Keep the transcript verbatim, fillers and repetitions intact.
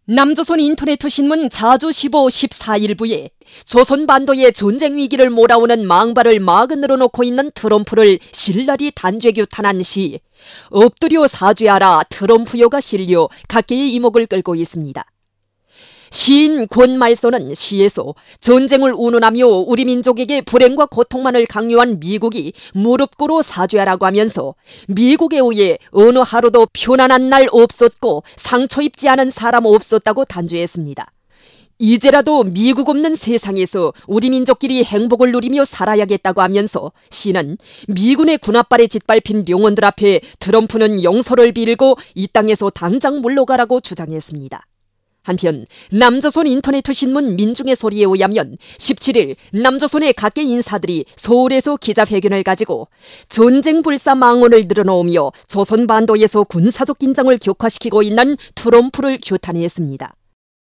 남조선 인터네트 신문 자주시보 십사 일부에 조선반도의 전쟁 위기를 몰아오는 망발을 마근으로 놓고 있는 트럼프를 신랄히 단죄 규탄한 시 엎드려 사죄하라 트럼프요가 실려 각계의 이목을 끌고 있습니다. 시인 권말소는 시에서 전쟁을 운운하며 우리 민족에게 불행과 고통만을 강요한 미국이 무릎 꿇어 사죄하라고 하면서 미국에 의해 어느 하루도 편안한 날 없었고 상처 입지 않은 사람 없었다고 단죄했습니다. 이제라도 미국 없는 세상에서 우리 민족끼리 행복을 누리며 살아야겠다고 하면서 시는 미군의 군합발에 짓밟힌 영혼들 앞에 트럼프는 용서를 빌고 이 땅에서 당장 물러가라고 주장했습니다. 한편 남조선 인터네트 신문 민중의 소리에 의하면 십칠 일 남조선의 각계 인사들이 서울에서 기자회견을 가지고 전쟁 불사 망언을 늘어놓으며 조선 반도에서 군사적 긴장을 격화시키고 있는 트럼프를 규탄했습니다.